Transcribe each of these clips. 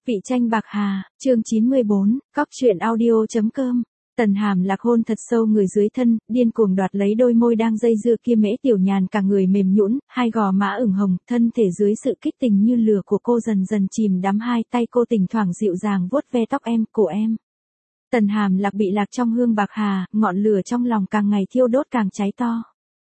Vị tranh bạc hà, chương 94, cóc truyện audio.com. Tần Hàm Lạc hôn thật sâu người dưới thân, điên cuồng đoạt lấy đôi môi đang dây dưa kia. Mễ Tiểu Nhàn cả người mềm nhũn, hai gò má ửng hồng, thân thể dưới sự kích tình như lửa của cô dần dần chìm đắm. Hai tay cô thỉnh thoảng dịu dàng vuốt ve tóc em, cổ em. Tần Hàm Lạc bị lạc trong hương bạc hà, ngọn lửa trong lòng càng ngày thiêu đốt càng cháy to.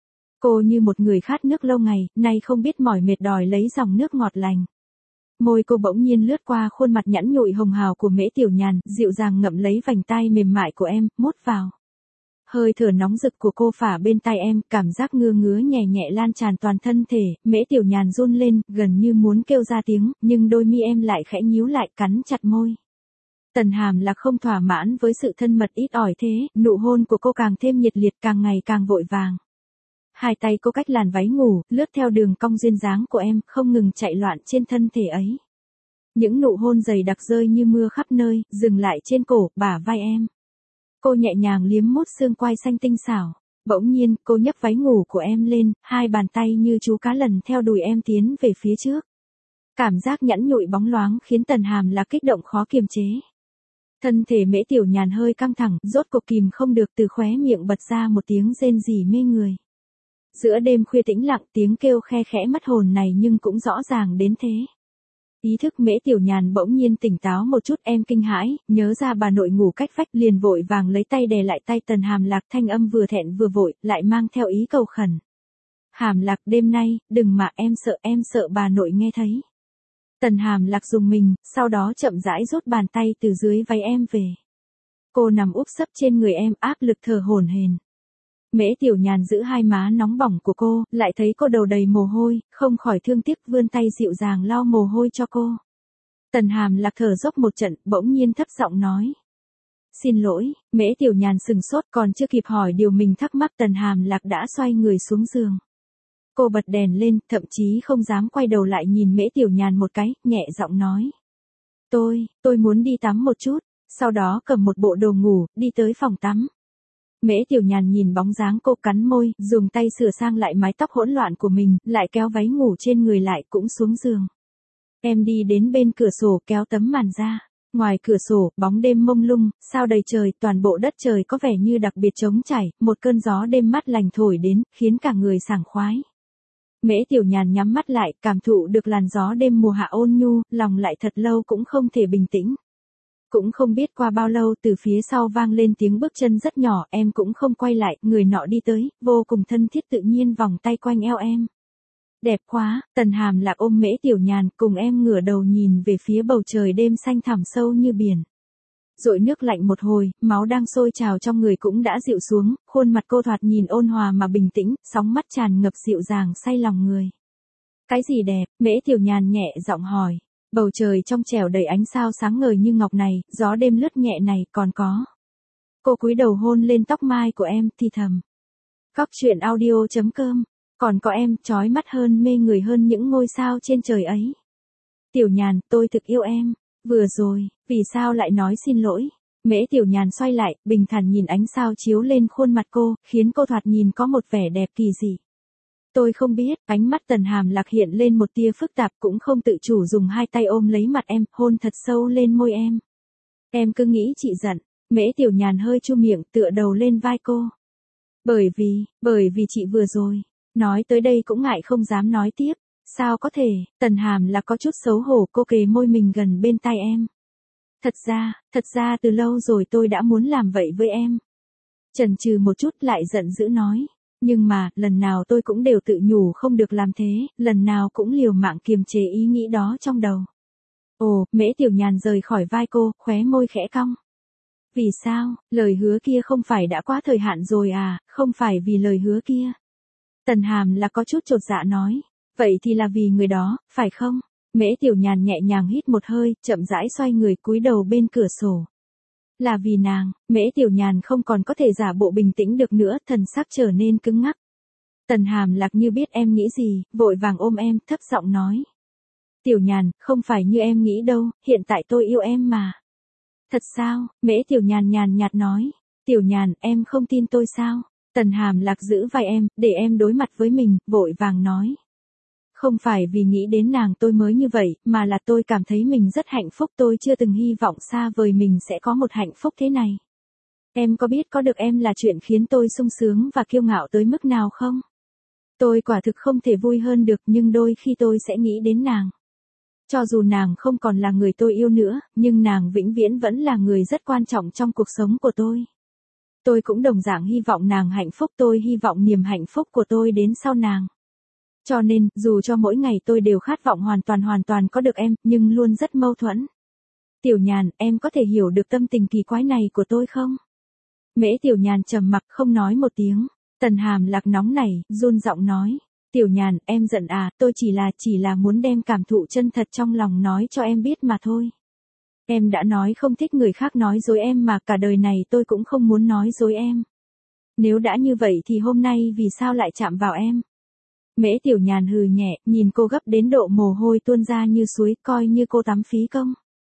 Cô như một người khát nước lâu ngày, nay không biết mỏi mệt đòi lấy dòng nước ngọt lành. Môi cô bỗng nhiên lướt qua khuôn mặt nhẵn nhụi hồng hào của Mễ Tiểu Nhàn, dịu dàng ngậm lấy vành tai mềm mại của em, mốt vào. Hơi thở nóng rực của cô phả bên tai em, cảm giác ngứa ngứa nhẹ nhẹ lan tràn toàn thân thể. Mễ Tiểu Nhàn run lên, gần như muốn kêu ra tiếng, nhưng đôi mi em lại khẽ nhíu lại, cắn chặt môi. Tần Hàm Lạc không thỏa mãn với sự thân mật ít ỏi thế, nụ hôn của cô càng thêm nhiệt liệt, càng ngày càng vội vàng. Hai tay cô cách làn váy ngủ, lướt theo đường cong duyên dáng của em, không ngừng chạy loạn trên thân thể ấy. Những nụ hôn dày đặc rơi như mưa khắp nơi, dừng lại trên cổ, bả vai em. Cô nhẹ nhàng liếm mốt xương quai xanh tinh xảo. Bỗng nhiên, cô nhấc váy ngủ của em lên, hai bàn tay như chú cá lần theo đùi em tiến về phía trước. Cảm giác nhẵn nhụi bóng loáng khiến Tần Hàm Lạc kích động khó kiềm chế. Thân thể Mễ Tiểu Nhàn hơi căng thẳng, rốt cuộc kìm không được, từ khóe miệng bật ra một tiếng rên rỉ mê người. Giữa đêm khuya tĩnh lặng, tiếng kêu khe khẽ mất hồn này nhưng cũng rõ ràng đến thế. Ý thức Mễ Tiểu Nhàn bỗng nhiên tỉnh táo một chút, em kinh hãi, nhớ ra bà nội ngủ cách vách, liền vội vàng lấy tay đè lại tay Tần Hàm Lạc, thanh âm vừa thẹn vừa vội, lại mang theo ý cầu khẩn. Hàm Lạc, đêm nay, đừng mà, em sợ bà nội nghe thấy. Tần Hàm Lạc dùng mình, sau đó chậm rãi rút bàn tay từ dưới váy em về. Cô nằm úp sấp trên người em, áp lực thở hổn hển. Mễ Tiểu Nhàn giữ hai má nóng bỏng của cô, lại thấy cô đầu đầy mồ hôi, không khỏi thương tiếc vươn tay dịu dàng lau mồ hôi cho cô. Tần Hàm Lạc thở dốc một trận, bỗng nhiên thấp giọng nói. Xin lỗi. Mễ Tiểu Nhàn sừng sốt, còn chưa kịp hỏi điều mình thắc mắc, Tần Hàm Lạc đã xoay người xuống giường. Cô bật đèn lên, thậm chí không dám quay đầu lại nhìn Mễ Tiểu Nhàn một cái, nhẹ giọng nói. Tôi muốn đi tắm một chút, sau đó cầm một bộ đồ ngủ, đi tới phòng tắm. Mễ Tiểu Nhàn nhìn bóng dáng cô, cắn môi, dùng tay sửa sang lại mái tóc hỗn loạn của mình, lại kéo váy ngủ trên người lại, cũng xuống giường. Em đi đến bên cửa sổ, kéo tấm màn ra. Ngoài cửa sổ, bóng đêm mông lung, sao đầy trời, toàn bộ đất trời có vẻ như đặc biệt trống trải, một cơn gió đêm mát lành thổi đến, khiến cả người sảng khoái. Mễ Tiểu Nhàn nhắm mắt lại, cảm thụ được làn gió đêm mùa hạ ôn nhu, lòng lại thật lâu cũng không thể bình tĩnh. Cũng không biết qua bao lâu, từ phía sau vang lên tiếng bước chân rất nhỏ, em cũng không quay lại, người nọ đi tới, vô cùng thân thiết tự nhiên vòng tay quanh eo em. Đẹp quá. Tần Hàm Lạc ôm Mễ Tiểu Nhàn, cùng em ngửa đầu nhìn về phía bầu trời đêm xanh thẳm sâu như biển. Dội nước lạnh một hồi, máu đang sôi trào trong người cũng đã dịu xuống, khuôn mặt cô thoạt nhìn ôn hòa mà bình tĩnh, sóng mắt tràn ngập dịu dàng say lòng người. Cái gì đẹp? Mễ Tiểu Nhàn nhẹ giọng hỏi. Bầu trời trong trẻo đầy ánh sao sáng ngời như ngọc này, gió đêm lướt nhẹ này, còn có. Cô cúi đầu hôn lên tóc mai của em, thì thầm. Cóc truyện audio.com. Còn có em, chói mắt hơn, mê người hơn những ngôi sao trên trời ấy. Tiểu Nhàn, tôi thực yêu em. Vừa rồi, vì sao lại nói xin lỗi? Mễ Tiểu Nhàn xoay lại, bình thản nhìn ánh sao chiếu lên khuôn mặt cô, khiến cô thoạt nhìn có một vẻ đẹp kỳ dị. Tôi không biết. Ánh mắt Tần Hàm Lạc hiện lên một tia phức tạp, cũng không tự chủ dùng hai tay ôm lấy mặt em, hôn thật sâu lên môi em. Em cứ nghĩ chị giận. Mễ Tiểu Nhàn hơi chu miệng, tựa đầu lên vai cô. Bởi vì chị vừa rồi. Nói tới đây cũng ngại không dám nói tiếp. Sao có thể? Tần Hàm Lạc có chút xấu hổ, cô kề môi mình gần bên tai em. Thật ra từ lâu rồi tôi đã muốn làm vậy với em. Chần chừ một chút lại giận dữ nói. Nhưng mà, lần nào tôi cũng đều tự nhủ không được làm thế, lần nào cũng liều mạng kiềm chế ý nghĩ đó trong đầu. Ồ, Mễ Tiểu Nhàn rời khỏi vai cô, khóe môi khẽ cong. Vì sao? Lời hứa kia không phải đã quá thời hạn rồi à, không phải vì lời hứa kia. Tần Hàm là có chút chột dạ nói. Vậy thì là vì người đó, phải không? Mễ Tiểu Nhàn nhẹ nhàng hít một hơi, chậm rãi xoay người cúi đầu bên cửa sổ. Là vì nàng. Mễ Tiểu Nhàn không còn có thể giả bộ bình tĩnh được nữa, thần sắc trở nên cứng ngắc. Tần Hàm Lạc như biết em nghĩ gì, vội vàng ôm em, thấp giọng nói. Tiểu Nhàn, không phải như em nghĩ đâu, hiện tại tôi yêu em mà. Thật sao? Mễ Tiểu Nhàn nhàn nhạt nói. Tiểu Nhàn, em không tin tôi sao? Tần Hàm Lạc giữ vai em, để em đối mặt với mình, vội vàng nói. Không phải vì nghĩ đến nàng tôi mới như vậy, mà là tôi cảm thấy mình rất hạnh phúc, tôi chưa từng hy vọng xa vời mình sẽ có một hạnh phúc thế này. Em có biết có được em là chuyện khiến tôi sung sướng và kiêu ngạo tới mức nào không? Tôi quả thực không thể vui hơn được, nhưng đôi khi tôi sẽ nghĩ đến nàng. Cho dù nàng không còn là người tôi yêu nữa, nhưng nàng vĩnh viễn vẫn là người rất quan trọng trong cuộc sống của tôi. Tôi cũng đồng dạng hy vọng nàng hạnh phúc, tôi hy vọng niềm hạnh phúc của tôi đến sau nàng. Cho nên, dù cho mỗi ngày tôi đều khát vọng hoàn toàn có được em, nhưng luôn rất mâu thuẫn. Tiểu Nhàn, em có thể hiểu được tâm tình kỳ quái này của tôi không? Mễ Tiểu Nhàn trầm mặc không nói một tiếng. Tần Hàm Lạc nóng nảy, run giọng nói. Tiểu Nhàn, em giận à, tôi chỉ là muốn đem cảm thụ chân thật trong lòng nói cho em biết mà thôi. Em đã nói không thích người khác nói dối em mà cả đời này tôi cũng không muốn nói dối em. Nếu đã như vậy thì hôm nay vì sao lại chạm vào em? Mễ Tiểu Nhàn hừ nhẹ, nhìn cô gấp đến độ mồ hôi tuôn ra như suối, coi như cô tắm phí công.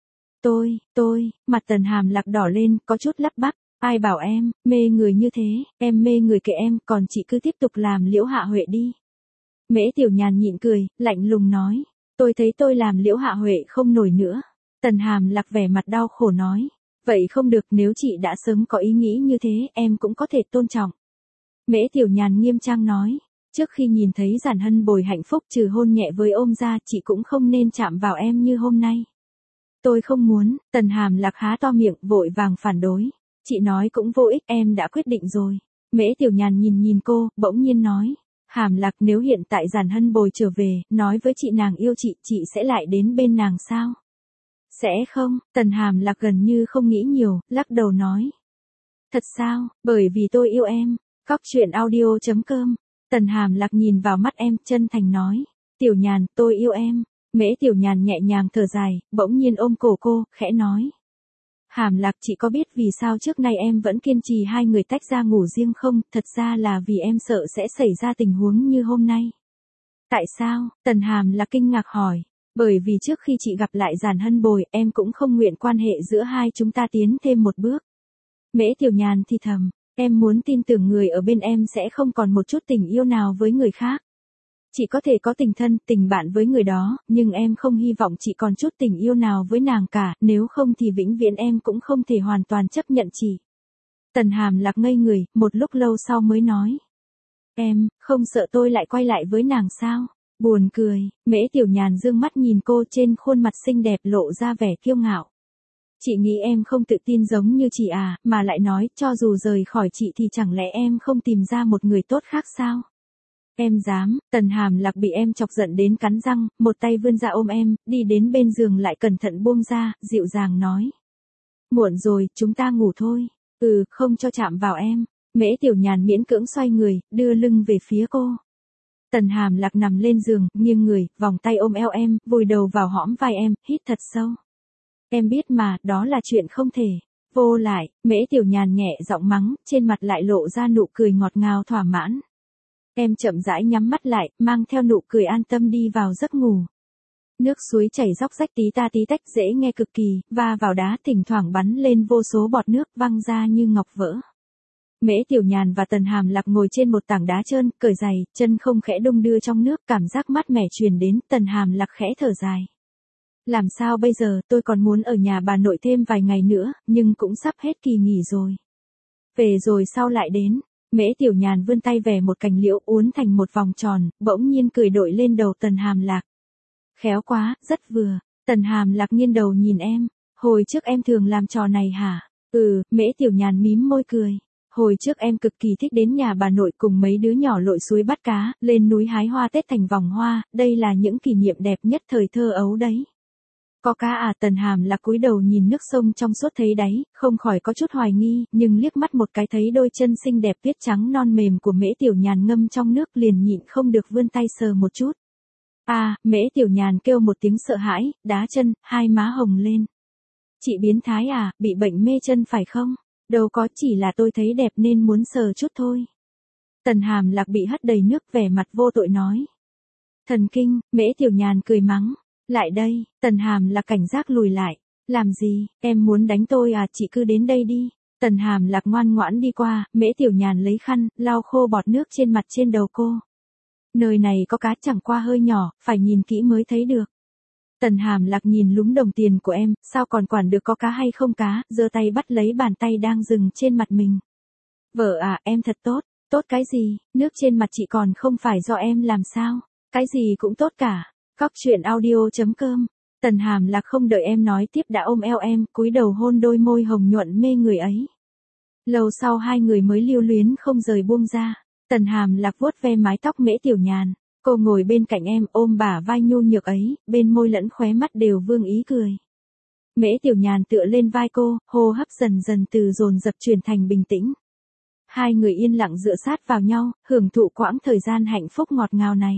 Mặt Tần Hàm Lạc đỏ lên, có chút lắp bắp. Ai bảo em, mê người như thế, em mê người kệ em, còn chị cứ tiếp tục làm Liễu Hạ Huệ đi. Mễ Tiểu Nhàn nhịn cười, lạnh lùng nói. Tôi thấy tôi làm Liễu Hạ Huệ không nổi nữa. Tần Hàm Lạc vẻ mặt đau khổ nói. Vậy không được, nếu chị đã sớm có ý nghĩ như thế, em cũng có thể tôn trọng. Mễ Tiểu Nhàn nghiêm trang nói. Trước khi nhìn thấy Giản Hân Bồi hạnh phúc trừ hôn nhẹ với ôm ra, chị cũng không nên chạm vào em như hôm nay. Tôi không muốn, Tần Hàm Lạc há to miệng, vội vàng phản đối. Chị nói cũng vô ích, em đã quyết định rồi. Mễ Tiểu Nhàn nhìn cô, bỗng nhiên nói. Hàm Lạc, nếu hiện tại Giản Hân Bồi trở về, nói với chị nàng yêu chị sẽ lại đến bên nàng sao? Sẽ không, Tần Hàm Lạc gần như không nghĩ nhiều, lắc đầu nói. Thật sao, bởi vì tôi yêu em. Cóc truyện audio.com. Tần Hàm Lạc nhìn vào mắt em, chân thành nói. Tiểu Nhàn, tôi yêu em. Mễ Tiểu Nhàn nhẹ nhàng thở dài, bỗng nhiên ôm cổ cô, khẽ nói. Hàm Lạc, chị có biết vì sao trước nay em vẫn kiên trì hai người tách ra ngủ riêng không? Thật ra là vì em sợ sẽ xảy ra tình huống như hôm nay. Tại sao? Tần Hàm Lạc kinh ngạc hỏi. Bởi vì trước khi chị gặp lại Giản Hân Bồi, em cũng không nguyện quan hệ giữa hai chúng ta tiến thêm một bước. Mễ Tiểu Nhàn thì thầm, em muốn tin tưởng người ở bên em sẽ không còn một chút tình yêu nào với người khác. Chị có thể có tình thân, tình bạn với người đó, nhưng em không hy vọng chị còn chút tình yêu nào với nàng cả, nếu không thì vĩnh viễn em cũng không thể hoàn toàn chấp nhận chị. Tần Hàm Lạc ngây người, một lúc lâu sau mới nói. Em, không sợ tôi lại quay lại với nàng sao? Buồn cười, Mễ Tiểu Nhàn dương mắt nhìn cô, trên khuôn mặt xinh đẹp lộ ra vẻ kiêu ngạo. Chị nghĩ em không tự tin giống như chị à, mà lại nói, cho dù rời khỏi chị thì chẳng lẽ em không tìm ra một người tốt khác sao? Em dám, Tần Hàm Lạc bị em chọc giận đến cắn răng, một tay vươn ra ôm em, đi đến bên giường lại cẩn thận buông ra, dịu dàng nói. Muộn rồi, chúng ta ngủ thôi. Không cho chạm vào em. Mễ Tiểu Nhàn miễn cưỡng xoay người, đưa lưng về phía cô. Tần Hàm Lạc nằm lên giường, nghiêng người, vòng tay ôm eo em, vùi đầu vào hõm vai em, hít thật sâu. Em biết mà, đó là chuyện không thể. Vô lại, Mễ Tiểu Nhàn nhẹ giọng mắng, trên mặt lại lộ ra nụ cười ngọt ngào thỏa mãn. Em chậm rãi nhắm mắt lại, mang theo nụ cười an tâm đi vào giấc ngủ. Nước suối chảy róc rách tí ta tí tách dễ nghe cực kỳ, va vào đá thỉnh thoảng bắn lên vô số bọt nước văng ra như ngọc vỡ. Mễ Tiểu Nhàn và Tần Hàm Lạc ngồi trên một tảng đá trơn, cởi giày, chân không khẽ đung đưa trong nước, cảm giác mát mẻ truyền đến, Tần Hàm Lạc khẽ thở dài. Làm sao bây giờ, tôi còn muốn ở nhà bà nội thêm vài ngày nữa, nhưng cũng sắp hết kỳ nghỉ rồi. Về rồi sau lại đến. Mễ Tiểu Nhàn vươn tay về một cành liễu uốn thành một vòng tròn, bỗng nhiên cười đội lên đầu Tần Hàm Lạc. Khéo quá, rất vừa. Tần Hàm Lạc nghiêng đầu nhìn em. Hồi trước em thường làm trò này hả? Mễ Tiểu Nhàn mím môi cười. Hồi trước em cực kỳ thích đến nhà bà nội cùng mấy đứa nhỏ lội suối bắt cá, lên núi hái hoa Tết thành vòng hoa, đây là những kỷ niệm đẹp nhất thời thơ ấu đấy. Có cá à? Tần Hàm Lạc cúi đầu nhìn nước sông trong suốt thấy đáy, không khỏi có chút hoài nghi, nhưng liếc mắt một cái thấy đôi chân xinh đẹp tuyết trắng non mềm của Mễ Tiểu Nhàn ngâm trong nước liền nhịn không được vươn tay sờ một chút. Mễ Tiểu Nhàn kêu một tiếng sợ hãi, đá chân, hai má hồng lên. Chị biến thái à, bị bệnh mê chân phải không? Đâu có, chỉ là tôi thấy đẹp nên muốn sờ chút thôi. Tần Hàm Lạc bị hất đầy nước, vẻ mặt vô tội nói. Thần kinh, Mễ Tiểu Nhàn cười mắng. Lại đây, Tần Hàm Lạc cảnh giác lùi lại. Làm gì, em muốn đánh tôi à, chị cứ đến đây đi. Tần Hàm Lạc ngoan ngoãn đi qua, Mễ Tiểu Nhàn lấy khăn, lau khô bọt nước trên mặt trên đầu cô. Nơi này có cá chẳng qua hơi nhỏ, phải nhìn kỹ mới thấy được. Tần Hàm Lạc nhìn lúm đồng tiền của em, sao còn quản được có cá hay không cá, giơ tay bắt lấy bàn tay đang dừng trên mặt mình. Vợ à, em thật tốt. Tốt cái gì, nước trên mặt chị còn không phải do em làm sao, cái gì cũng tốt cả. Cóc truyện audio.com. Tần Hàm Lạc không đợi em nói tiếp đã ôm eo em, cúi đầu hôn đôi môi hồng nhuận mê người ấy. Lâu sau hai người mới lưu luyến không rời buông ra. Tần Hàm Lạc vuốt ve mái tóc Mễ Tiểu Nhàn, cô ngồi bên cạnh em ôm bả vai nhu nhược ấy, bên môi lẫn khóe mắt đều vương ý cười. Mễ Tiểu Nhàn tựa lên vai cô, hô hấp dần dần từ dồn dập chuyển thành bình tĩnh. Hai người yên lặng dựa sát vào nhau, hưởng thụ quãng thời gian hạnh phúc ngọt ngào này.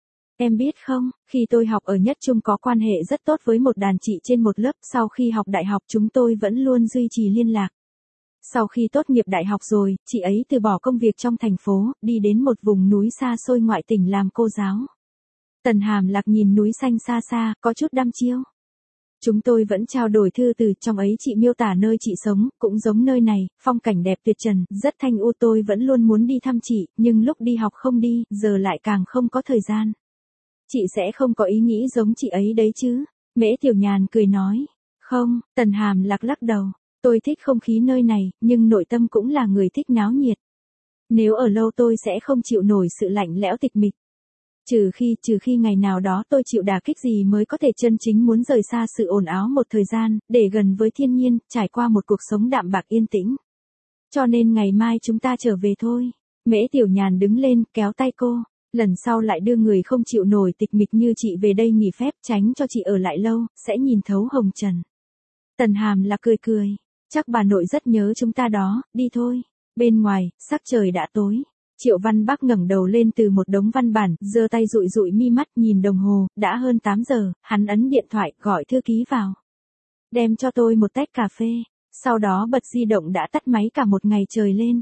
Em biết không, khi tôi học ở Nhất Trung có quan hệ rất tốt với một đàn chị trên một lớp, sau khi học đại học chúng tôi vẫn luôn duy trì liên lạc. Sau khi tốt nghiệp đại học rồi, chị ấy từ bỏ công việc trong thành phố, đi đến một vùng núi xa xôi ngoại tỉnh làm cô giáo. Tần Hàm Lạc nhìn núi xanh xa xa, có chút đăm chiêu. Chúng tôi vẫn trao đổi thư từ, trong ấy chị miêu tả nơi chị sống, cũng giống nơi này, phong cảnh đẹp tuyệt trần, rất thanh u, tôi vẫn luôn muốn đi thăm chị, nhưng lúc đi học không đi, giờ lại càng không có thời gian. Chị sẽ không có ý nghĩ giống chị ấy đấy chứ? Mễ Tiểu Nhàn cười nói. Không, Tần Hàm Lạc lắc đầu. Tôi thích không khí nơi này, nhưng nội tâm cũng là người thích náo nhiệt. Nếu ở lâu tôi sẽ không chịu nổi sự lạnh lẽo tịch mịch. Trừ khi ngày nào đó tôi chịu đả kích gì mới có thể chân chính muốn rời xa sự ồn ào một thời gian, để gần với thiên nhiên, trải qua một cuộc sống đạm bạc yên tĩnh. Cho nên ngày mai chúng ta trở về thôi. Mễ Tiểu Nhàn đứng lên, kéo tay cô. Lần sau lại đưa người không chịu nổi tịch mịch như chị về đây nghỉ phép, tránh cho chị ở lại lâu, sẽ nhìn thấu hồng trần. Tần Hàm Lạc cười cười. Chắc bà nội rất nhớ chúng ta đó, đi thôi. Bên ngoài, sắc trời đã tối. Triệu Văn Bắc ngẩng đầu lên từ một đống văn bản, giơ tay dụi dụi mi mắt nhìn đồng hồ, đã hơn 8 giờ, hắn ấn điện thoại, gọi thư ký vào. Đem cho tôi một tách cà phê, sau đó bật di động đã tắt máy cả một ngày trời lên.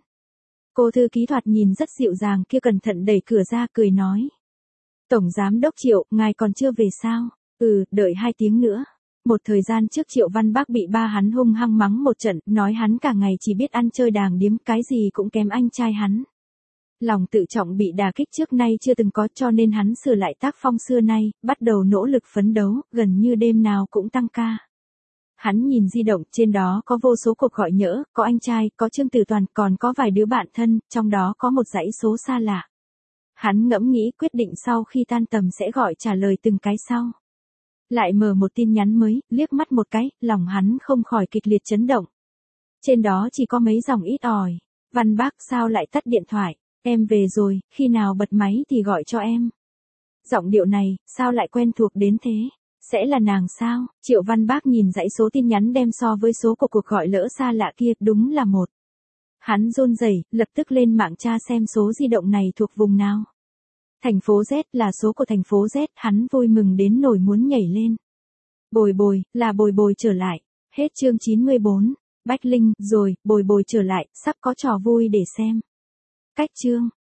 Cô thư ký thoạt nhìn rất dịu dàng kia cẩn thận đẩy cửa ra cười nói. Tổng Giám đốc Triệu, ngài còn chưa về sao? Đợi 2 tiếng nữa. Một thời gian trước Triệu Văn Bắc bị ba hắn hung hăng mắng một trận, nói hắn cả ngày chỉ biết ăn chơi đàng điếm, cái gì cũng kém anh trai hắn. Lòng tự trọng bị đả kích trước nay chưa từng có, cho nên hắn sửa lại tác phong xưa nay, bắt đầu nỗ lực phấn đấu, gần như đêm nào cũng tăng ca. Hắn nhìn di động, trên đó có vô số cuộc gọi nhỡ, có anh trai, có Trương Tử Toàn, còn có vài đứa bạn thân, trong đó có một dãy số xa lạ. Hắn ngẫm nghĩ quyết định sau khi tan tầm sẽ gọi trả lời từng cái sau. Lại mở một tin nhắn mới, liếc mắt một cái, lòng hắn không khỏi kịch liệt chấn động. Trên đó chỉ có mấy dòng ít ỏi. Văn Bác sao lại tắt điện thoại? Em về rồi, khi nào bật máy thì gọi cho em. Giọng điệu này, sao lại quen thuộc đến thế? Sẽ là nàng sao? Triệu Văn Bác nhìn dãy số tin nhắn đem so với số của cuộc gọi lỡ xa lạ kia, đúng là một. Hắn run rẩy, lập tức lên mạng tra xem số di động này thuộc vùng nào. Thành phố Z là số của thành phố Z, hắn vui mừng đến nỗi muốn nhảy lên. Bồi bồi, là bồi bồi trở lại. Hết chương 94. Bách Linh, rồi, bồi bồi trở lại, sắp có trò vui để xem. Cách chương.